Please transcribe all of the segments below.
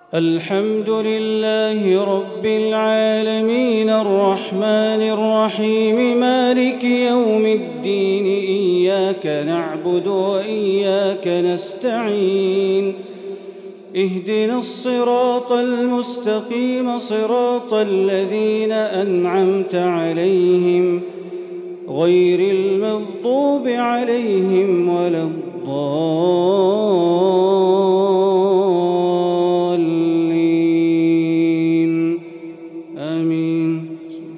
الحمد لله رب العالمين الرحمن الرحيم مالك يوم الدين إياك نعبد وإياك نستعين اهدنا الصراط المستقيم صراط الذين أنعمت عليهم غير المغضوب عليهم ولا الضالين آمين.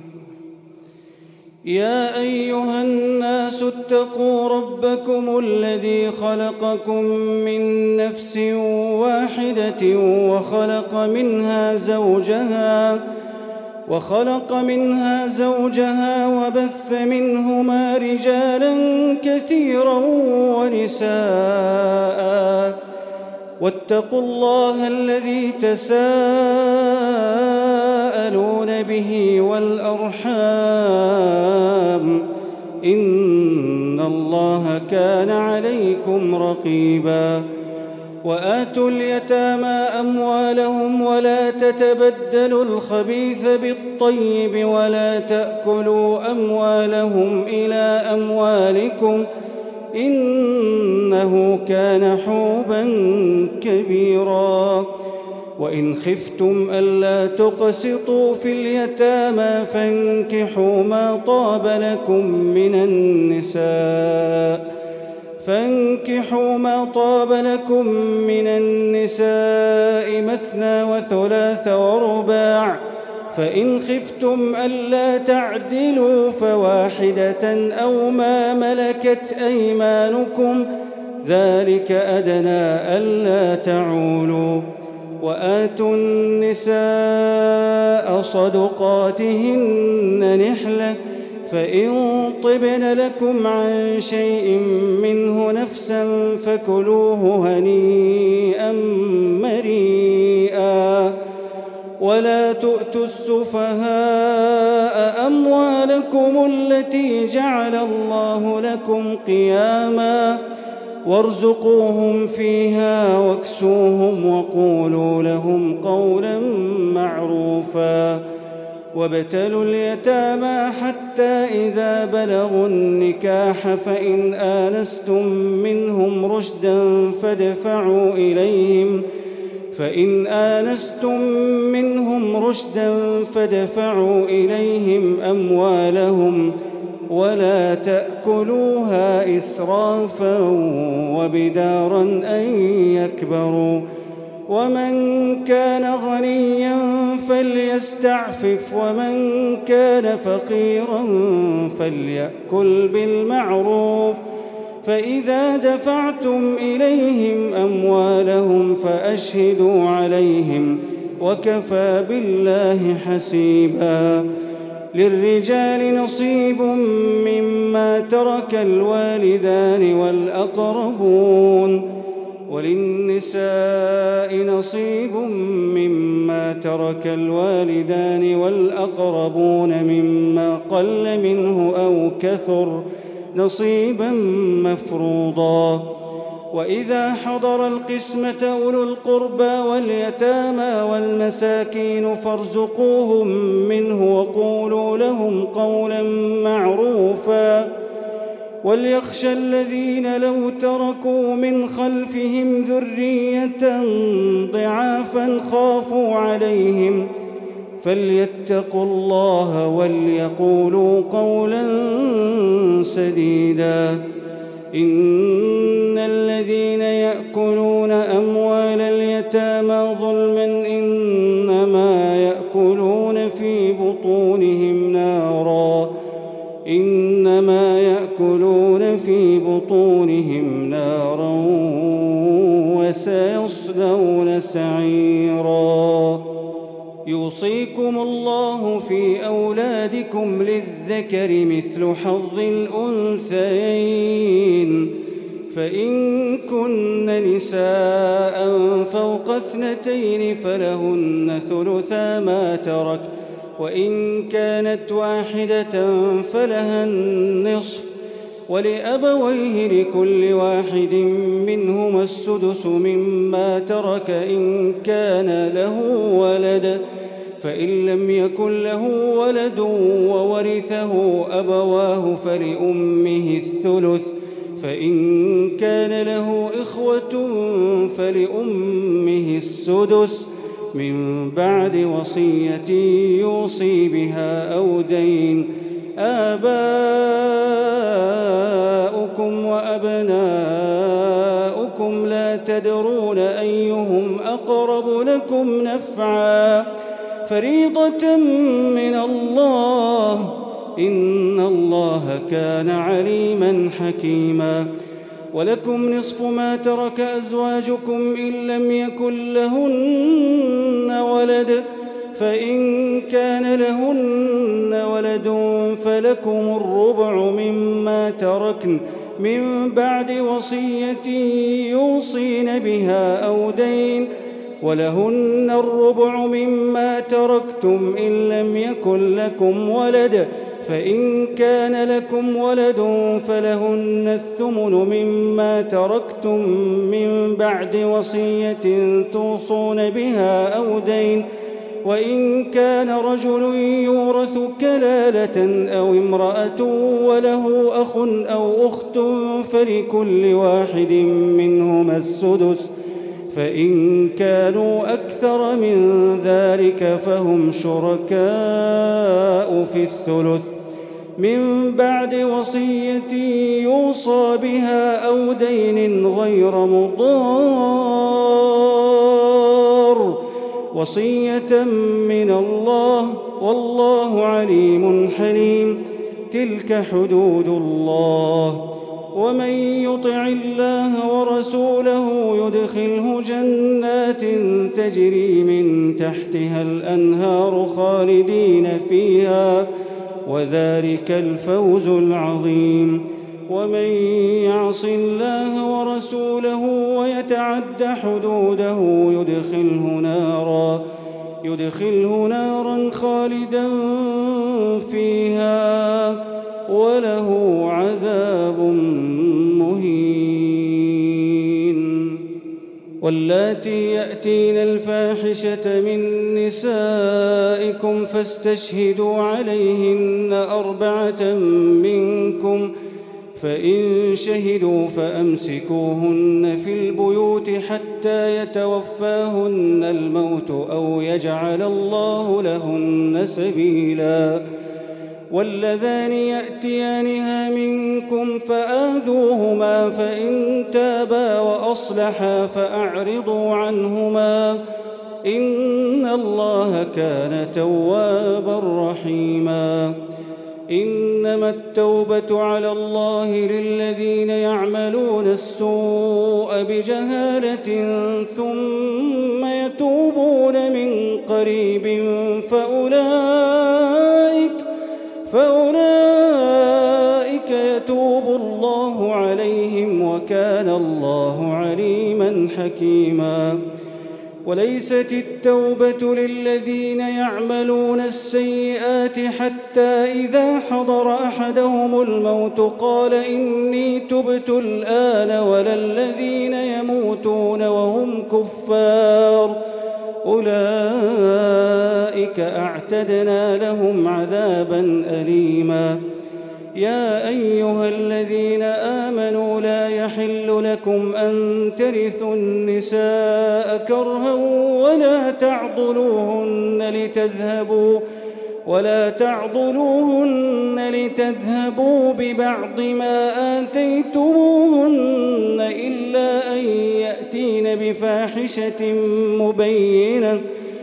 يا أيها الناس اتقوا ربكم الذي خلقكم من نفس واحدة وخلق منها زوجها وبث منهما رجالا كثيرا ونساء واتقوا الله الذي تساءلون به والأرحام إن الله كان عليكم رقيبا. وآتوا اليتامى أموالهم ولا تتبدلوا الخبيث بالطيب ولا تأكلوا أموالهم إلى أموالكم إنه كان حوبا كبيرا. وإن خفتم ألا تقسطوا في اليتامى فانكحوا ما طاب لكم من النساء مثنى وثلاث ورباع فإن خفتم ألا تعدلوا فواحدة أو ما ملكت أيمانكم ذلك أدنى ألا تعولوا. وآتوا النساء صدقاتهن نحلة فإن طبن لكم عن شيء منه نفسا فكلوه هنيئا مريئا. ولا تؤتوا السفهاء أموالكم التي جعل الله لكم قياما وارزقوهم فيها واكسوهم وقولوا لهم قولا معروفا. وابتلوا اليتامى حتى إذا بلغوا النكاح فإن آنستم منهم رشدا فادفعوا إليهم أموالهم ولا تأكلوها إسرافا وبدارا أن يكبروا. ومن كان غنيا فليستعفف ومن كان فقيرا فليأكل بالمعروف. فإذا دفعتم إليهم أموالهم فأشهدوا عليهم وكفى بالله حسيبا. للرجال نصيب مما ترك الوالدان والأقربون وللنساء نصيب مما ترك الوالدان والأقربون مما قل منه أو كثر نصيبا مفروضا. وإذا حضر القسمة أولو القربى واليتامى والمساكين فارزقوهم منه وقولوا لهم قولا معروفا. وليخشى الذين لو تركوا من خلفهم ذرية ضعافا خافوا عليهم فليتقوا الله وليقولوا قولا سديدا. إن الذين يأكلون أموال اليتامى ظلما إنما يأكلون في بطونهم نارا وسيصلون سعيرا. يوصيكم الله في أولادكم للذكر مثل حظ الأنثيين فإن كن نساء فوق 2 فلهن ثلثا ما ترك وإن كانت واحدة فلها النصف ولأبويه لكل واحد منهما السدس مما ترك إن كان له ولد، فإن لم يكن له ولد وورثه أبواه فلأمه الثلث، فإن كان له إخوة فلأمه السدس من بعد وصية يوصي بها أو دين. آباؤكم وأبناؤكم لا تدرون أيهم أقرب لكم نفعا فريضة من الله، إن الله كان عليما حكيما. ولكم نصف ما ترك أزواجكم إن لم يكن لهن ولد، فإن كان لهن ولد فلكم الربع مما تركن من بعد وصية يوصين بها أو دين، ولهن الربع مما تركتم إن لم يكن لكم ولد، فإن كان لكم ولد فلهن الثمن مما تركتم من بعد وصية توصون بها أو دين. وإن كان رجل يورث كلالة أو امرأة وله أخ أو أخت فلكل واحد منهما السدس، فإن كانوا أكثر من ذلك فهم شركاء في الثلث من بعد وصية يوصى بها أو دين غير مضار، وصية من الله والله عليم حليم. تلك حدود الله، ومن يطع الله ورسوله يدخله جنات تجري من تحتها الأنهار خالدين فيها، وذلك الفوز العظيم. ومن يعص الله ورسوله ويتعد حدوده يدخله نارا خالدا فيها وله عذاب مهين. واللاتي يأتين الفاحشة من نسائكم فاستشهدوا عليهن 4 منكم، فإن شهدوا فأمسكوهن في البيوت حتى يتوفاهن الموت أو يجعل الله لهن سبيلا. واللذان يأتيانها منكم فآذوهما، فإن تابا وأصلحا فأعرضوا عنهما، إن الله كان توابا رحيما. إنما التوبة على الله للذين يعملون السوء بجهالة ثم يتوبون من قريب فأولئك يتوب الله عليهم وكان الله عليما حكيما. وليست التوبة للذين يعملون السيئات حتى إذا حضر أحدهم الموت قال إني تبت الآن، ولا الذين يموتون وهم كفار أولئك أعتدنا لهم عذابا أليما. يا أيها الذين آمنوا لا يحل لكم أن ترثوا النساء كرها ولا تعضلوهن لتذهبوا ببعض ما آتيتموهن إلا أن يأتين بفاحشة مبينة،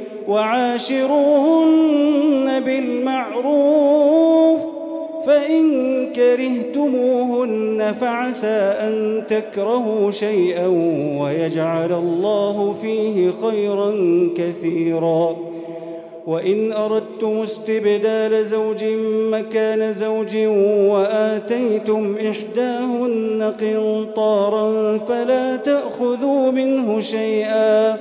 وعاشروهن بالمعروف، فإن كرهتموهن فعسى أن تكرهوا شيئا ويجعل الله فيه خيرا كثيرا. وإن أردتم استبدال زوج مكان زوج وآتيتم إحداهن قنطارا فلا تأخذوا منه شيئا،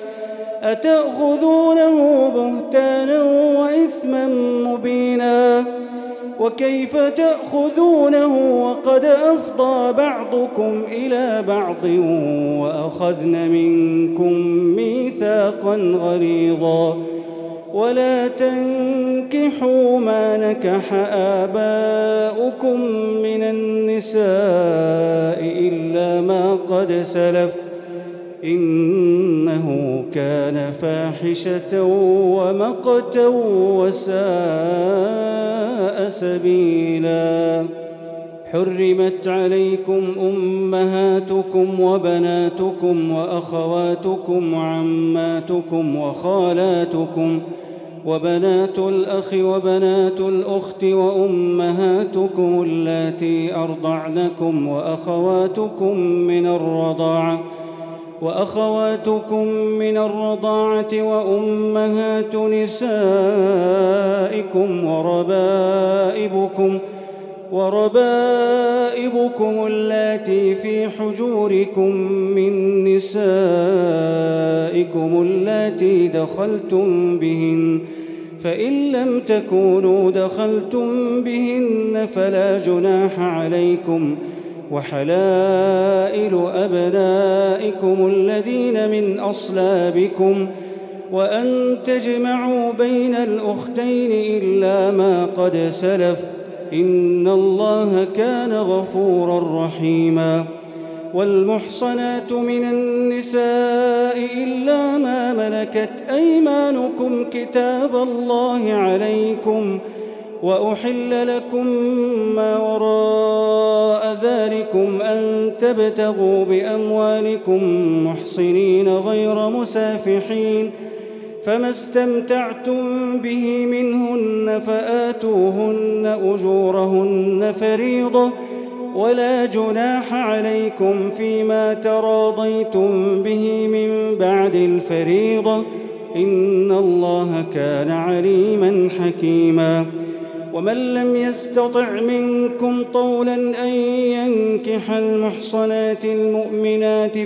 أتأخذونه بهتانا وإثما مبينا. وكيف تأخذونه وقد أفضى بعضكم إلى بعض وأخذن منكم ميثاقا غليظا ولا تنكحوا ما نكح آباؤكم من النساء إلا ما قد سلف إنه كان فاحشة ومقتا وساء سبيلا. حرمت عليكم أمهاتكم وبناتكم وأخواتكم وعماتكم وخالاتكم وبنات الأخ وبنات الأخت وأمهاتكم اللاتي أرضعنكم وأخواتكم من الرضاعة وأمهات نسائكم وربائبكم اللاتي في حجوركم من نسائكم اللاتي دخلتم بهن فإن لم تكونوا دخلتم بهن فلا جناح عليكم وحلائل أبنائكم الذين من أصلابكم وأن تجمعوا بين الأختين إلا ما قد سلف إن الله كان غفورا رحيما. والمحصنات من النساء إلا ما ملكت أيمانكم كتاب الله عليكم وأحل لكم ما وراء ذلكم أن تبتغوا بأموالكم محصنين غير مسافحين فما استمتعتم به منهن فآتوهن أجورهن فريضة ولا جناح عليكم فيما تراضيتم به من بعد الفريضة إن الله كان عليما حكيما. ومن لم يستطع منكم طولا أن ينكح المحصنات المؤمنات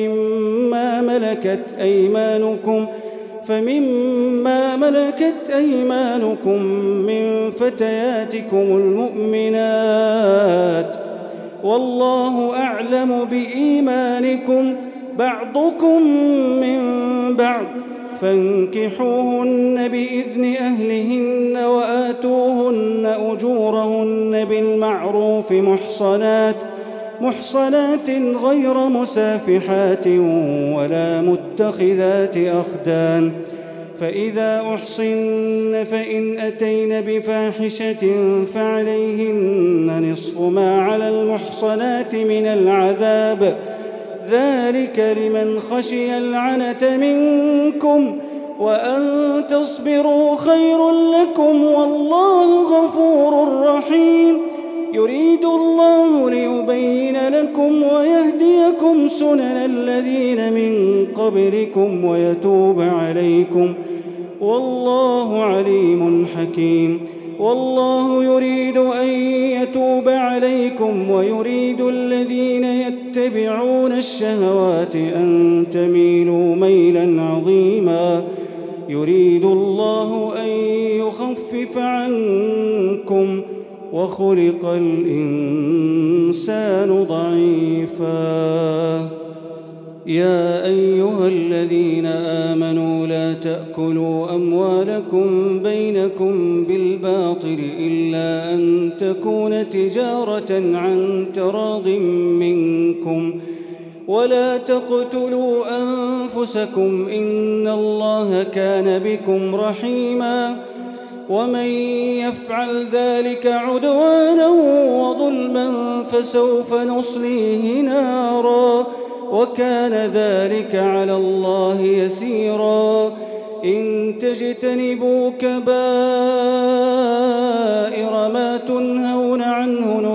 فمما ملكت أيمانكم من فتياتكم المؤمنات والله أعلم بإيمانكم بعضكم من بعض فانكحوهن بإذن أهلهن وآتوهن أجورهن بالمعروف محصنات غير مسافحات ولا متخذات أخدان فإذا أحصن فإن أتين بفاحشة فعليهن نصف ما على المحصنات من العذاب ذلك لمن خشي العنة منكم وأن تصبروا خير لكم والله غفور رحيم. يريد الله ليبين لكم ويهديكم سنن الذين من قبلكم ويتوب عليكم والله عليم حكيم. والله يريد أن يتوب عليكم ويريد الذين يتبعون الشهوات أن تميلوا ميلا عظيما. يريد الله أن يخفف عنكم وخلق الإنسان ضعيفا. يا أيها الذين آمنوا لا تأكلوا أموالكم بينكم بالباطل إلا أن تكون تجارة عن تراض منكم ولا تقتلوا أنفسكم إن الله كان بكم رحيما. ومن يفعل ذلك عدوانا وظلما فسوف نصليه نارا وكان ذلك على الله يسيرا. إن تجتنبوا كبائر ما تنهون عنه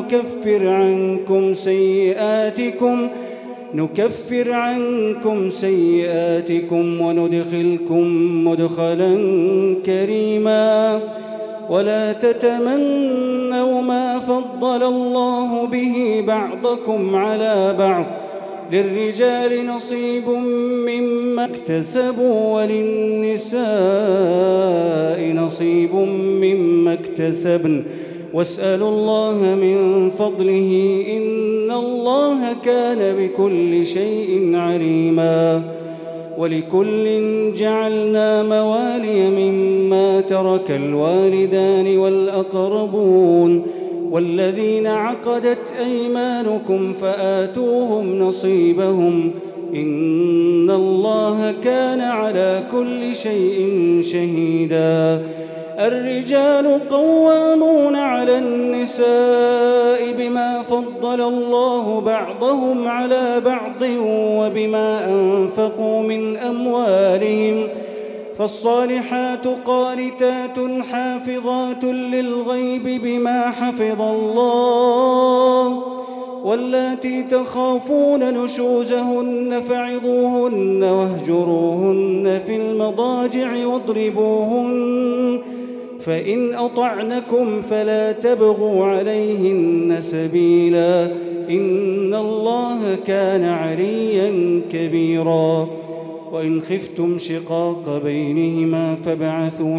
نكفر عنكم سيئاتكم وندخلكم مدخلا كريما. ولا تتمنوا ما فضل الله به بعضكم على بعض للرجال نصيب مما اكتسبوا وللنساء نصيب مما اكتسبن واسألوا الله من فضله إن الله كان بكل شيء عليما. ولكل جعلنا موالي مما ترك الوالدان والأقربون والذين عقدت أيمانكم فآتوهم نصيبهم إن الله كان على كل شيء شهيدا. الرجال قوامون على النساء بما فضل الله بعضهم على بعض وبما أنفقوا من أموالهم فالصالحات قانتات حافظات للغيب بما حفظ الله واللاتي تخافون نشوزهن فعظوهن واهجروهن في المضاجع واضربوهن فإن أطعنكم فلا تبغوا عليهن سبيلا إن الله كان عليا كبيرا. وإن خفتم شقاق بينهما فابعثوا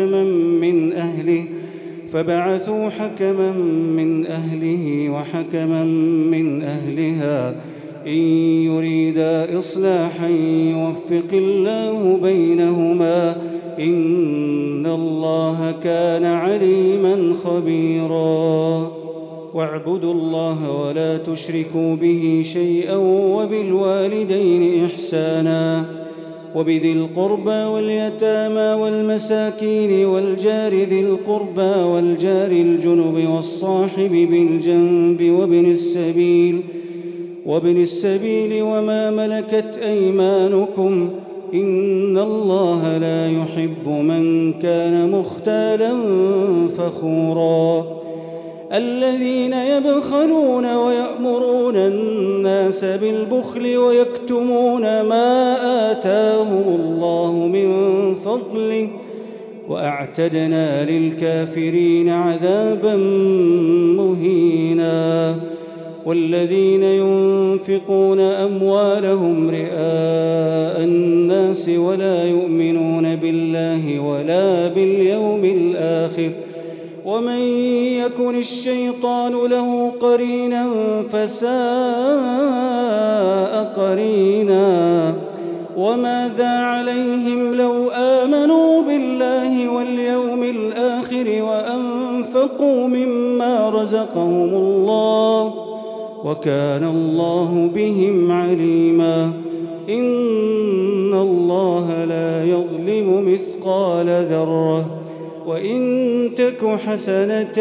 حكما من أهله وحكما من أهلها إن يريدا إصلاحا يوفق الله بينهما إن الله كان عليما خبيرا. واعبدوا الله ولا تشركوا به شيئا وبالوالدين إحسانا وبذي القربى واليتامى والمساكين والجار ذي القربى والجار الجنب والصاحب بالجنب وابن السبيل وما ملكت أيمانكم إن الله لا يحب من كان مختالا فخورا. الذين يبخلون ويأمرون الناس بالبخل ويكتمون ما آتاهم الله من فضله وأعتدنا للكافرين عذابا مهينا. والذين ينفقون أموالهم رئاء الناس ولا يؤمنون بالله ولا باليوم الآخر ومن يكن الشيطان له قرينا فساء قرينا. وماذا عليهم لو آمنوا بالله واليوم الآخر وأنفقوا مما رزقهم الله وكان الله بهم عليما. إن الله لا يظلم مثقال ذرة وإن تك حسنة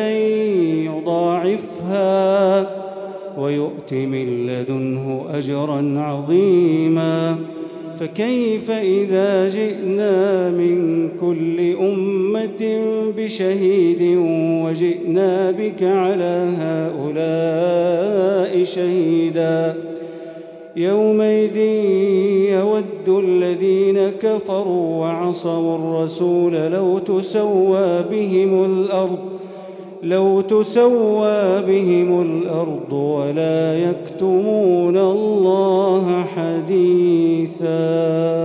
يضاعفها ويؤت من لدنه أجرا عظيما. فكيف إذا جئنا من كل أمة بشهيد وجئنا بك على هؤلاء شهيدا. يومئذ يود الذين كفروا وعصوا الرسول لو تسوى بهم الأرض ولا يكتمون الله حديثا.